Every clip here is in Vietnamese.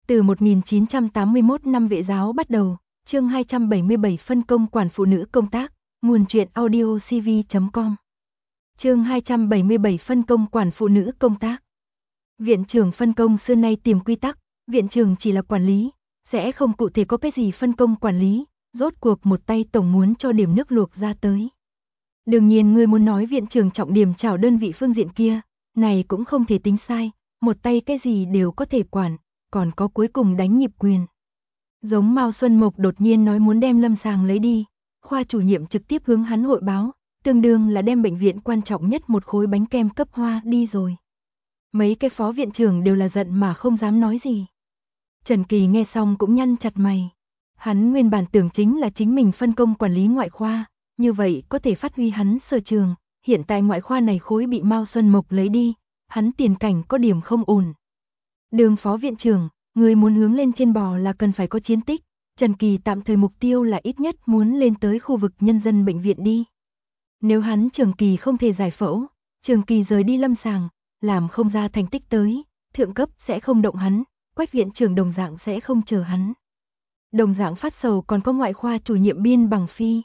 Từ 1981 năm vệ giáo bắt đầu, chương 277 phân công quản phụ nữ công tác, nguồn truyện audio cv.com. Chương 277 phân công quản phụ nữ công tác. Viện trưởng phân công xưa nay tìm quy tắc, viện trưởng chỉ là quản lý, sẽ không cụ thể có cái gì phân công quản lý, rốt cuộc một tay tổng muốn cho điểm nước luộc ra tới. Đương nhiên ngươi muốn nói viện trưởng trọng điểm chào đơn vị phương diện kia, này cũng không thể tính sai, một tay cái gì đều có thể quản, còn có cuối cùng đánh nhịp quyền. Giống Mao Xuân Mộc đột nhiên nói muốn đem Lâm Sàng lấy đi, khoa chủ nhiệm trực tiếp hướng hắn hội báo, tương đương là đem bệnh viện quan trọng nhất một khối bánh kem cấp hoa đi rồi. Mấy cái phó viện trưởng đều là giận mà không dám nói gì. Trần Kỳ nghe xong cũng nhăn chặt mày. Hắn nguyên bản tưởng chính là chính mình phân công quản lý ngoại khoa, như vậy có thể phát huy hắn sở trường, hiện tại ngoại khoa này khối bị Mao Xuân Mộc lấy đi, hắn tiền cảnh có điểm không ổn. Đường phó viện trưởng, người muốn hướng lên trên bò là cần phải có chiến tích, Trần Kỳ tạm thời mục tiêu là ít nhất muốn lên tới khu vực nhân dân bệnh viện đi. Nếu hắn Trường Kỳ không thể giải phẫu, Trường Kỳ rời đi Lâm Sàng, làm không ra thành tích tới, thượng cấp sẽ không động hắn, Quách viện trưởng đồng dạng sẽ không chờ hắn. Đồng dạng phát sầu còn có ngoại khoa chủ nhiệm Biên Bằng Phi.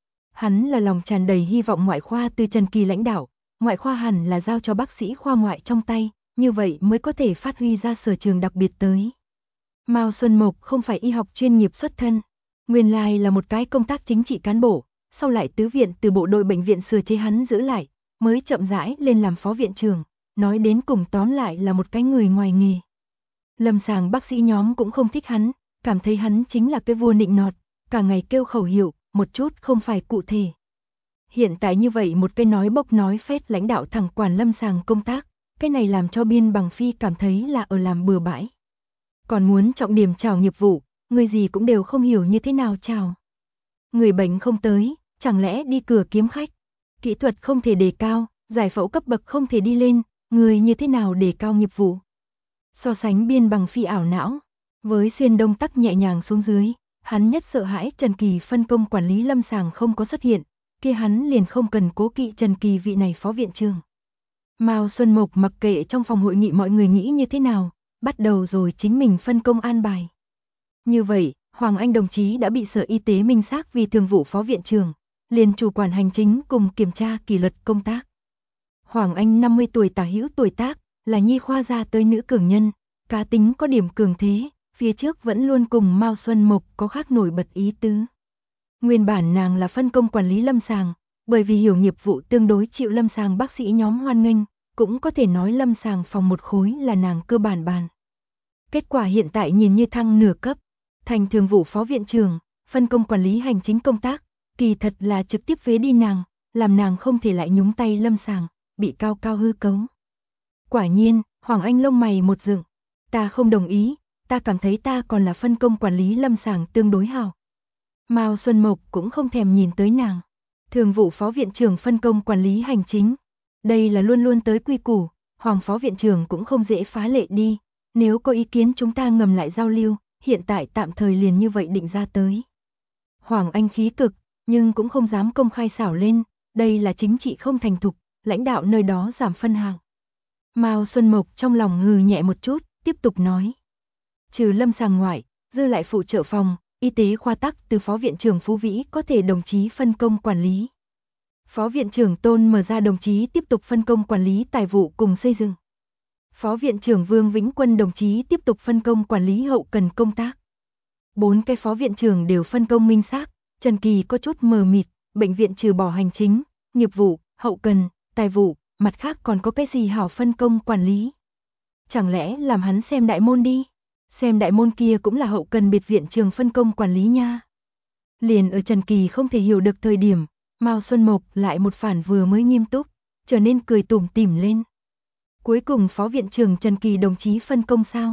Hắn là lòng tràn đầy hy vọng ngoại khoa từ Trần Kỳ lãnh đạo, ngoại khoa hẳn là giao cho bác sĩ khoa ngoại trong tay, như vậy mới có thể phát huy ra sở trường đặc biệt tới. Mao Xuân Mộc không phải y học chuyên nghiệp xuất thân, nguyên lai là một cái công tác chính trị cán bộ, sau lại tứ viện từ bộ đội bệnh viện sửa chế hắn giữ lại, mới chậm rãi lên làm phó viện trưởng, nói đến cùng tóm lại là một cái người ngoài nghề. Lâm Sàng bác sĩ nhóm cũng không thích hắn, cảm thấy hắn chính là cái vua nịnh nọt, cả ngày kêu khẩu hiệu, một chút không phải cụ thể. Hiện tại như vậy một cái nói bốc nói phét lãnh đạo thẳng quản Lâm Sàng công tác, cái này làm cho Biên Bằng Phi cảm thấy là ở làm bừa bãi. Còn muốn trọng điểm chào nghiệp vụ, người gì cũng đều không hiểu như thế nào chào. Người bệnh không tới, chẳng lẽ đi cửa kiếm khách. Kỹ thuật không thể đề cao, giải phẫu cấp bậc không thể đi lên, người như thế nào đề cao nghiệp vụ. So sánh Biên Bằng Phi ảo não, với Xuyên Đông tắc nhẹ nhàng xuống dưới, hắn nhất sợ hãi Trần Kỳ phân công quản lý Lâm Sàng không có xuất hiện, kia hắn liền không cần cố kỵ Trần Kỳ vị này phó viện trưởng. Mao Xuân Mộc mặc kệ trong phòng hội nghị mọi người nghĩ như thế nào, bắt đầu rồi chính mình phân công an bài. Như vậy, Hoàng Anh đồng chí đã bị Sở Y tế minh xác vì thường vụ phó viện trưởng, liền chủ quản hành chính cùng kiểm tra kỷ luật công tác. Hoàng Anh 50 tuổi tả hữu tuổi tác, là nhi khoa ra tới nữ cường nhân, cá tính có điểm cường thế, phía trước vẫn luôn cùng Mao Xuân Mộc có khác nổi bật ý tứ. Nguyên bản nàng là phân công quản lý Lâm Sàng, bởi vì hiểu nghiệp vụ tương đối chịu Lâm Sàng bác sĩ nhóm hoan nghênh, cũng có thể nói Lâm Sàng phòng một khối là nàng cơ bản bàn. Kết quả hiện tại nhìn như thăng nửa cấp, thành thường vụ phó viện trưởng, phân công quản lý hành chính công tác, kỳ thật là trực tiếp phế đi nàng, làm nàng không thể lại nhúng tay Lâm Sàng, bị cao cao hư cấu. Quả nhiên, Hoàng Anh lông mày một dựng, ta không đồng ý, ta cảm thấy ta còn là phân công quản lý Lâm Sàng tương đối hào. Mao Xuân Mộc cũng không thèm nhìn tới nàng. Thường vụ phó viện trưởng phân công quản lý hành chính. Đây là luôn luôn tới quy củ, Hoàng phó viện trưởng cũng không dễ phá lệ đi. Nếu có ý kiến chúng ta ngầm lại giao lưu, hiện tại tạm thời liền như vậy định ra tới. Hoàng Anh khí cực, nhưng cũng không dám công khai xảo lên, đây là chính trị không thành thục, lãnh đạo nơi đó giảm phân hạng. Mao Xuân Mộc trong lòng hừ nhẹ một chút, tiếp tục nói. Trừ Lâm Sàng ngoại, dư lại phụ trợ phòng, y tế khoa tắc từ phó viện trưởng Phú Vĩ có thể đồng chí phân công quản lý. Phó viện trưởng Tôn Mở Ra đồng chí tiếp tục phân công quản lý tài vụ cùng xây dựng. Phó viện trưởng Vương Vĩnh Quân đồng chí tiếp tục phân công quản lý hậu cần công tác. 4 cái phó viện trưởng đều phân công minh xác, Trần Kỳ có chút mờ mịt, bệnh viện trừ bỏ hành chính, nghiệp vụ, hậu cần, tài vụ, mặt khác còn có cái gì hảo phân công quản lý. Chẳng lẽ làm hắn xem đại môn đi? Xem đại môn kia cũng là hậu cần biệt viện trường phân công quản lý nha. Liền ở Trần Kỳ không thể hiểu được thời điểm, Mao Xuân Mộc lại một phản vừa mới nghiêm túc, trở nên cười tủm tỉm lên. Cuối cùng phó viện trưởng Trần Kỳ đồng chí phân công sao?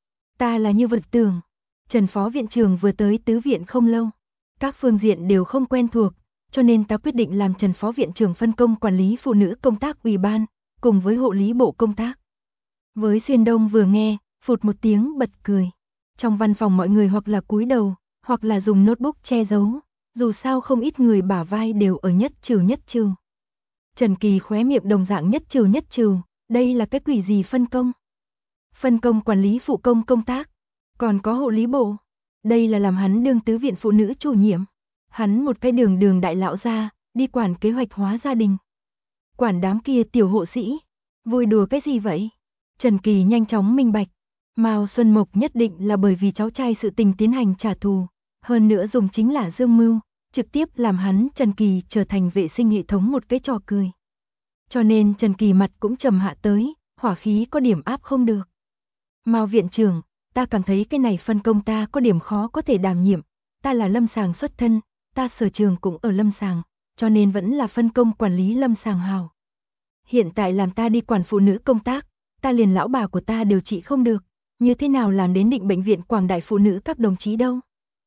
Ta là như vật tưởng. Trần phó viện trưởng vừa tới tứ viện không lâu, các phương diện đều không quen thuộc, cho nên ta quyết định làm Trần phó viện trưởng phân công quản lý phụ nữ công tác ủy ban, cùng với hộ lý bộ công tác. Với Xuyên Đông vừa nghe, phụt một tiếng bật cười. Trong văn phòng mọi người hoặc là cúi đầu, hoặc là dùng notebook che giấu, dù sao không ít người bả vai đều ở nhất trừ. Trần Kỳ khóe miệng đồng dạng nhất trừ, đây là cái quỷ gì phân công? Phân công quản lý phụ công công tác. Còn có hộ lý bộ. Đây là làm hắn đương tứ viện phụ nữ chủ nhiệm. Hắn một cái đường đường đại lão gia, đi quản kế hoạch hóa gia đình. Quản đám kia tiểu hộ sĩ. Vui đùa cái gì vậy? Trần Kỳ nhanh chóng minh bạch. Mao Xuân Mộc nhất định là bởi vì cháu trai sự tình tiến hành trả thù. Hơn nữa dùng chính là dương mưu, trực tiếp làm hắn Trần Kỳ trở thành vệ sinh hệ thống một cái trò cười. Cho nên Trần Kỳ mặt cũng trầm hạ tới, hỏa khí có điểm áp không được. Mao viện trưởng, ta cảm thấy cái này phân công ta có điểm khó có thể đảm nhiệm. Ta là lâm sàng xuất thân, ta sở trường cũng ở lâm sàng, cho nên vẫn là phân công quản lý lâm sàng hào. Hiện tại làm ta đi quản phụ nữ công tác, ta liền lão bà của ta điều trị không được, như thế nào làm đến định bệnh viện quảng đại phụ nữ các đồng chí đâu.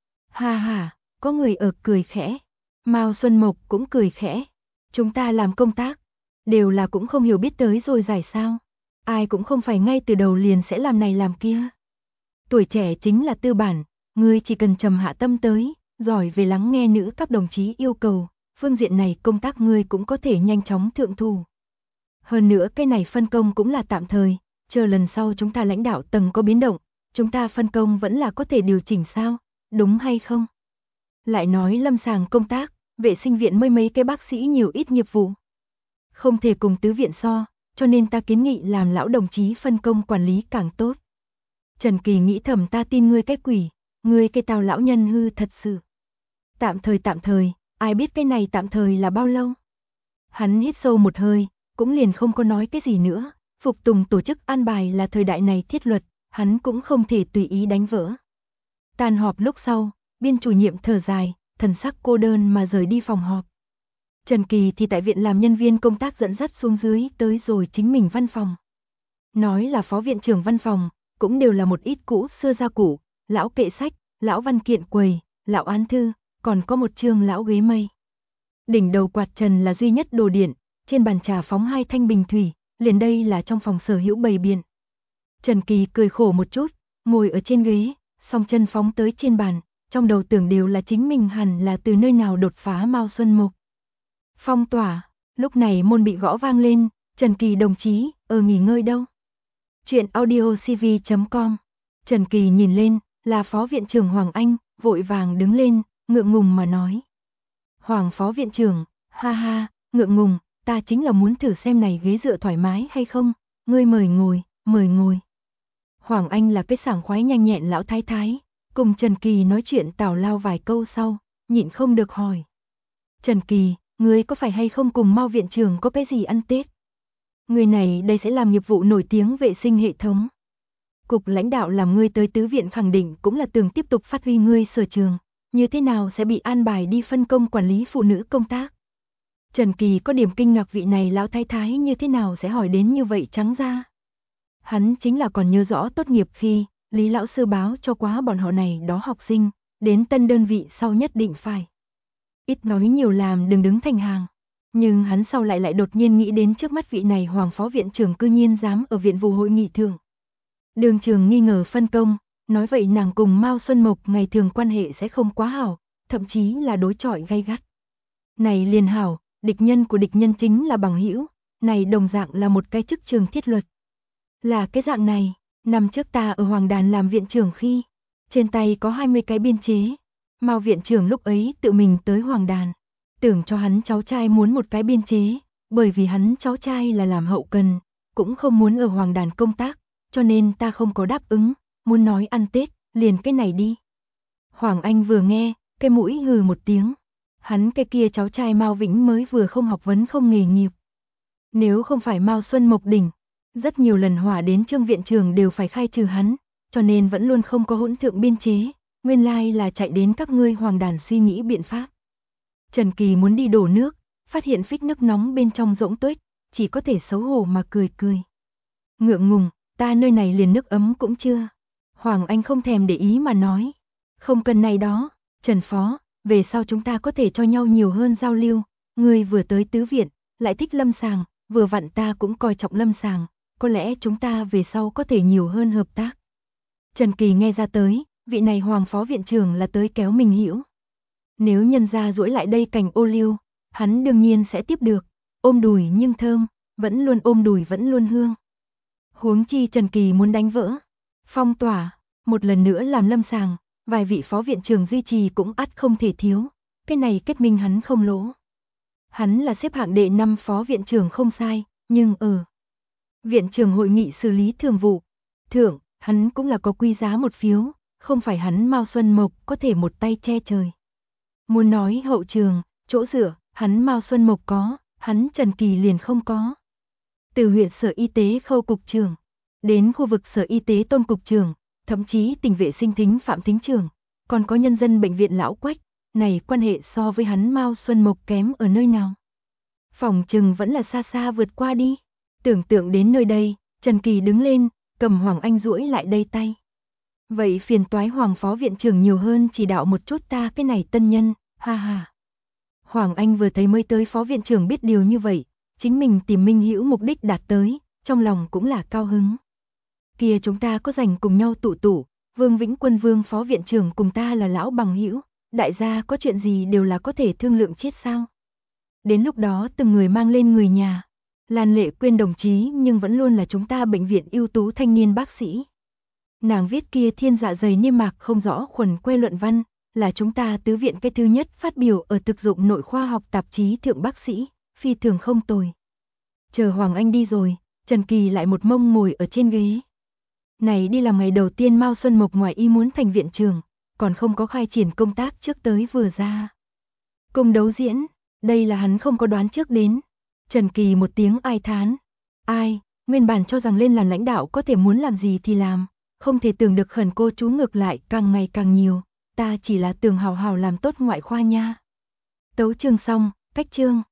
Ha ha, có người ở cười khẽ. Mao Xuân Mộc cũng cười khẽ. Chúng ta làm công tác, đều là cũng không hiểu biết tới rồi giải sao. Ai cũng không phải ngay từ đầu liền sẽ làm này làm kia. Tuổi trẻ chính là tư bản, ngươi chỉ cần trầm hạ tâm tới, giỏi về lắng nghe nữ các đồng chí yêu cầu, phương diện này công tác ngươi cũng có thể nhanh chóng thượng thủ. Hơn nữa cái này phân công cũng là tạm thời, chờ lần sau chúng ta lãnh đạo tầng có biến động, chúng ta phân công vẫn là có thể điều chỉnh sao, đúng hay không? Lại nói lâm sàng công tác, vệ sinh viện mới mấy cái bác sĩ nhiều ít nghiệp vụ. Không thể cùng tứ viện so, cho nên ta kiến nghị làm lão đồng chí phân công quản lý càng tốt. Trần Kỳ nghĩ thầm ta tin ngươi cái quỷ, ngươi cái tào lão nhân hư thật sự. Tạm thời, ai biết cái này tạm thời là bao lâu? Hắn hít sâu một hơi, cũng liền không có nói cái gì nữa, phục tùng tổ chức an bài là thời đại này thiết luật, hắn cũng không thể tùy ý đánh vỡ. Tan họp lúc sau, biên chủ nhiệm thở dài, thần sắc cô đơn mà rời đi phòng họp. Trần Kỳ thì tại viện làm nhân viên công tác dẫn dắt xuống dưới tới rồi chính mình văn phòng. Nói là phó viện trưởng văn phòng, cũng đều là một ít cũ xưa gia cụ, lão kệ sách, lão văn kiện quầy, lão án thư, còn có một chương lão ghế mây. Đỉnh đầu quạt trần là duy nhất đồ điện, trên bàn trà phóng 2 thanh bình thủy, liền đây là trong phòng sở hữu bày biện. Trần Kỳ cười khổ một chút, ngồi ở trên ghế, song chân phóng tới trên bàn, trong đầu tưởng đều là chính mình hẳn là từ nơi nào đột phá Mao Xuân Mộc. Phong tỏa, lúc này môn bị gõ vang lên, Trần Kỳ đồng chí, nghỉ ngơi đâu? Chuyện audiocv.com. Trần Kỳ nhìn lên, là phó viện trưởng Hoàng Anh, vội vàng đứng lên, ngượng ngùng mà nói. Hoàng phó viện trưởng, ha ha, ngượng ngùng, ta chính là muốn thử xem này ghế dựa thoải mái hay không, ngươi mời ngồi, mời ngồi. Hoàng Anh là cái sảng khoái nhanh nhẹn lão thái thái, cùng Trần Kỳ nói chuyện tào lao vài câu sau, nhịn không được hỏi. Trần Kỳ, ngươi có phải hay không cùng Mao viện trưởng có cái gì ăn Tết? Người này đây sẽ làm nghiệp vụ nổi tiếng vệ sinh hệ thống. Cục lãnh đạo làm ngươi tới tứ viện khẳng định cũng là tưởng tiếp tục phát huy ngươi sở trường, như thế nào sẽ bị an bài đi phân công quản lý phụ nữ công tác. Trần Kỳ có điểm kinh ngạc vị này lão thái thái như thế nào sẽ hỏi đến như vậy trắng ra. Hắn chính là còn nhớ rõ tốt nghiệp khi Lý lão sư báo cho quá bọn họ này đó học sinh, đến tân đơn vị sau nhất định phải. Ít nói nhiều làm đừng đứng thành hàng. Nhưng hắn sau lại đột nhiên nghĩ đến trước mắt vị này Hoàng phó viện trưởng cư nhiên dám ở viện vụ hội nghị thượng. Đường trường nghi ngờ phân công, nói vậy nàng cùng Mao Xuân Mộc ngày thường quan hệ sẽ không quá hảo, thậm chí là đối chọi gay gắt. Này liền hảo, địch nhân của địch nhân chính là bằng hữu, này đồng dạng là một cái chức trường thiết luật. Là cái dạng này, năm trước ta ở Hoàng Đàn làm viện trưởng khi, trên tay có 20 cái biên chế, Mao viện trưởng lúc ấy tự mình tới Hoàng Đàn, tưởng cho hắn cháu trai muốn một cái biên chế, bởi vì hắn cháu trai là làm hậu cần, cũng không muốn ở Hoàng Đàn công tác, cho nên ta không có đáp ứng, muốn nói ăn Tết, liền cái này đi. Hoàng Anh vừa nghe, cái mũi hừ một tiếng, hắn cái kia cháu trai Mao Vĩnh mới vừa không học vấn không nghề nghiệp. Nếu không phải Mao Xuân Mộc đỉnh, rất nhiều lần hỏa đến Trương viện trưởng đều phải khai trừ hắn, cho nên vẫn luôn không có hỗn thượng biên chế, nguyên lai là chạy đến các ngươi Hoàng Đàn suy nghĩ biện pháp. Trần Kỳ muốn đi đổ nước, phát hiện phích nước nóng bên trong rỗng tuếch, chỉ có thể xấu hổ mà cười cười. Ngượng ngùng, ta nơi này liền nước ấm cũng chưa. Hoàng Anh không thèm để ý mà nói. Không cần này đó, Trần Phó, về sau chúng ta có thể cho nhau nhiều hơn giao lưu. Ngươi vừa tới tứ viện, lại thích lâm sàng, vừa vặn ta cũng coi trọng lâm sàng, có lẽ chúng ta về sau có thể nhiều hơn hợp tác. Trần Kỳ nghe ra tới, vị này Hoàng phó viện trưởng là tới kéo mình hữu. Nếu nhân ra duỗi lại đây cành ô liu, hắn đương nhiên sẽ tiếp được, ôm đùi nhưng thơm, vẫn luôn ôm đùi vẫn luôn hương. Huống chi Trần Kỳ muốn đánh vỡ, phong tỏa, Một lần nữa làm lâm sàng, vài vị phó viện trưởng duy trì cũng ắt không thể thiếu, cái này kết minh hắn không lỗ. Hắn là xếp hạng đệ 5 phó viện trưởng không sai, nhưng ở viện trưởng hội nghị xử lý thường vụ, thưởng, hắn cũng là có quý giá một phiếu, không phải hắn Mao Xuân Mộc có thể một tay che trời. Muốn nói hậu trường, chỗ dựa, hắn Mao Xuân Mộc có, hắn Trần Kỳ liền không có. Từ huyện sở y tế Khâu cục trưởng, đến khu vực sở y tế Tôn cục trưởng, thậm chí tỉnh vệ sinh thính Phạm thính trưởng, còn có nhân dân bệnh viện Lão Quách, này quan hệ so với hắn Mao Xuân Mộc kém ở nơi nào. Phòng trừng vẫn là xa xa vượt qua đi. Tưởng tượng đến nơi đây, Trần Kỳ đứng lên, cầm Hoàng Anh duỗi lại đây tay. Vậy phiền toái Hoàng phó viện trưởng nhiều hơn chỉ đạo một chút ta cái này tân nhân, ha ha. Hoàng Anh vừa thấy mới tới phó viện trưởng biết điều như vậy, chính mình tìm minh hữu mục đích đạt tới, trong lòng cũng là cao hứng. Kia chúng ta có rảnh cùng nhau tụ tụ, Vương Vĩnh Quân Vương phó viện trưởng cùng ta là lão bằng hữu, đại gia có chuyện gì đều là có thể thương lượng chết sao. Đến lúc đó từng người mang lên người nhà. Lan Lệ Quyên đồng chí nhưng vẫn luôn là chúng ta bệnh viện ưu tú thanh niên bác sĩ. Nàng viết kia thiên dạ dày niêm mạc không rõ khuẩn que luận văn, là chúng ta tứ viện cái thứ nhất phát biểu ở thực dụng nội khoa học tạp chí Thượng Bác sĩ, phi thường không tồi. Chờ Hoàng Anh đi rồi, Trần Kỳ lại một mông ngồi ở trên ghế. Này đi làm ngày đầu tiên Mao Xuân Mộc ngoài ý muốn thành viện trưởng, còn không có khai triển công tác trước tới vừa ra. Cung đấu diễn, đây là hắn không có đoán trước đến. Trần Kỳ một tiếng ai thán. Ai, nguyên bản cho rằng lên làm lãnh đạo có thể muốn làm gì thì làm, không thể tưởng được khẩn cô chú ngược lại càng ngày càng nhiều, ta chỉ là tưởng hào hào làm tốt ngoại khoa nha. Tấu chương xong, cách chương.